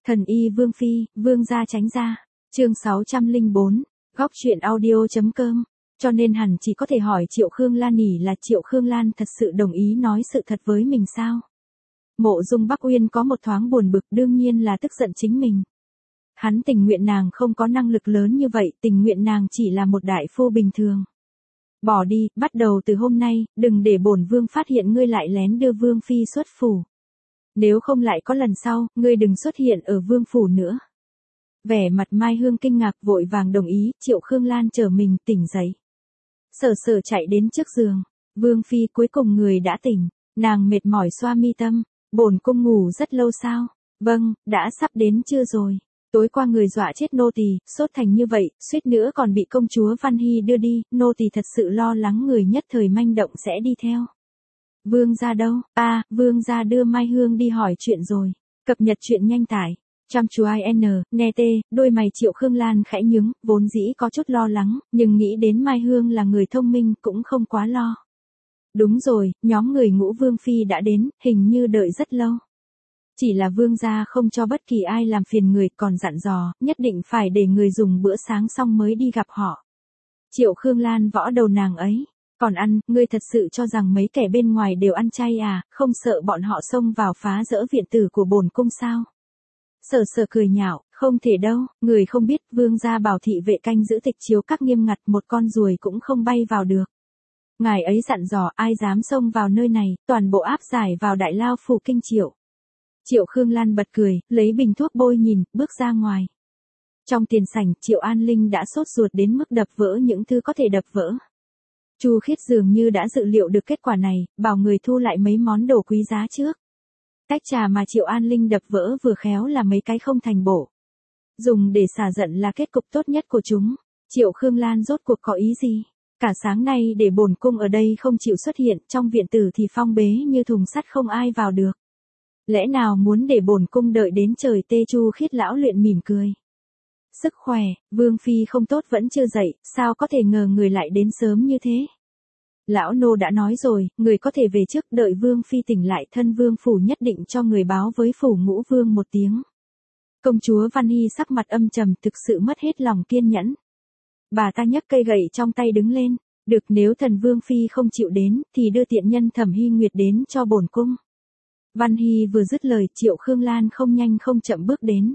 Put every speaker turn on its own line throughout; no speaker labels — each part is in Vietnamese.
Thần y Vương Phi, Vương gia tránh ra. Chương 604, góc truyện audio.com. Cho nên hẳn chỉ có thể hỏi Triệu Khương Lan nhỉ, là Triệu Khương Lan thật sự đồng ý nói sự thật với mình sao? Mộ Dung Bắc Uyên có một thoáng buồn bực, đương nhiên là tức giận chính mình. Hắn tình nguyện nàng không có năng lực lớn như vậy, tình nguyện nàng chỉ là một đại phu bình thường. Bỏ đi, bắt đầu từ hôm nay, đừng để bổn vương phát hiện ngươi lại lén đưa Vương Phi xuất phủ. Nếu không lại có lần sau, ngươi đừng xuất hiện ở vương phủ nữa. Vẻ mặt Mai Hương kinh ngạc, vội vàng đồng ý. Triệu Khương Lan chờ mình tỉnh dậy. Sở Sở chạy đến trước giường. Vương Phi, cuối cùng người đã tỉnh. Nàng mệt mỏi xoa mi tâm. Bổn cung ngủ rất lâu sao? Vâng, đã sắp đến trưa rồi. Tối qua người dọa chết nô tỳ, sốt thành như vậy, suýt nữa còn bị công chúa Văn Hy đưa đi. Nô tỳ thật sự lo lắng người nhất thời manh động sẽ đi theo. Vương gia đâu? Vương gia đưa Mai Hương đi hỏi chuyện rồi. Cập nhật chuyện nhanh tải. Chăm chú IN, nghe tê, đôi mày Triệu Khương Lan khẽ nhướng, vốn dĩ có chút lo lắng, nhưng nghĩ đến Mai Hương là người thông minh cũng không quá lo. Đúng rồi, nhóm người Ngũ Vương Phi đã đến, hình như đợi rất lâu. Chỉ là vương gia không cho bất kỳ ai làm phiền người, còn dặn dò, nhất định phải để người dùng bữa sáng xong mới đi gặp họ. Triệu Khương Lan võ đầu nàng ấy. Còn ăn, ngươi thật sự cho rằng mấy kẻ bên ngoài đều ăn chay à, không sợ bọn họ xông vào phá rỡ viện tử của bổn cung sao? Sở Sở cười nhạo, không thể đâu, người không biết vương gia bảo thị vệ canh giữ tịch chiếu các nghiêm ngặt, một con ruồi cũng không bay vào được. Ngài ấy dặn dò ai dám xông vào nơi này, toàn bộ áp giải vào đại lao phủ kinh Triệu. Triệu Khương Lan bật cười, lấy bình thuốc bôi nhìn, bước ra ngoài. Trong tiền sảnh, Triệu An Linh đã sốt ruột đến mức đập vỡ những thứ có thể đập vỡ. Chu Khiết dường như đã dự liệu được kết quả này, bảo người thu lại mấy món đồ quý giá trước. Tách trà mà Triệu An Linh đập vỡ vừa khéo là mấy cái không thành bổ. Dùng để xả giận là kết cục tốt nhất của chúng. Triệu Khương Lan rốt cuộc có ý gì? Cả sáng nay để bổn cung ở đây không chịu xuất hiện, trong viện tử thì phong bế như thùng sắt không ai vào được. Lẽ nào muốn để bổn cung đợi đến trời tê? Chu Khiết lão luyện mỉm cười. Sức khỏe, Vương Phi không tốt vẫn chưa dậy, sao có thể ngờ người lại đến sớm như thế? Lão nô đã nói rồi, người có thể về trước, đợi Vương Phi tỉnh lại, thân vương phủ nhất định cho người báo với phủ Ngũ Vương một tiếng. Công chúa Văn Hy sắc mặt âm trầm, thực sự mất hết lòng kiên nhẫn. Bà ta nhấc cây gậy trong tay đứng lên, được, nếu thần Vương Phi không chịu đến, thì đưa tiện nhân Thẩm Hy Nguyệt đến cho bổn cung. Văn Hy vừa dứt lời, Triệu Khương Lan không nhanh không chậm bước đến.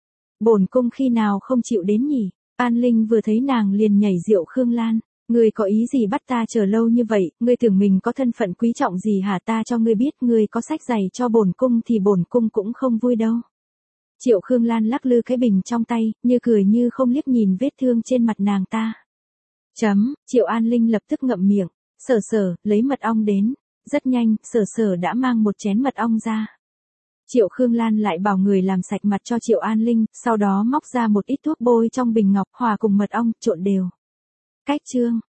Bổn cung khi nào không chịu đến nhỉ? An Linh vừa thấy nàng liền nhảy Triệu Khương Lan. Ngươi có ý gì bắt ta chờ lâu như vậy, ngươi tưởng mình có thân phận quý trọng gì hả? Ta cho ngươi biết, ngươi có sách giày cho bổn cung thì bổn cung cũng không vui đâu. Triệu Khương Lan lắc lư cái bình trong tay, như cười như không, liếc nhìn vết thương trên mặt nàng ta. Triệu An Linh lập tức ngậm miệng. Sở Sở, lấy mật ong đến. Rất nhanh, Sở Sở đã mang một chén mật ong ra. Triệu Khương Lan lại bảo người làm sạch mặt cho Triệu An Linh, sau đó móc ra một ít thuốc bôi trong bình ngọc, hòa cùng mật ong, trộn đều. Cách chương